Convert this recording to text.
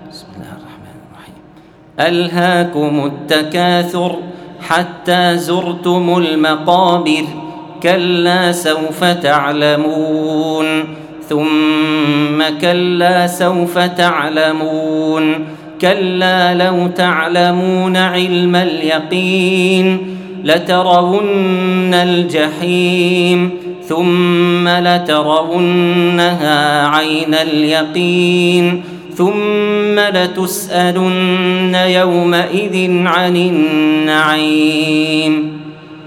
بسم الله الرحمن الرحيم. ألهاكم التكاثر حتى زرتم المقابر كلا سوف تعلمون ثم كلا سوف تعلمون كلا لو تعلمون علم اليقين لترون الجحيم ثم لترونها عين اليقين ثم لتسألن يومئذ عن النعيم.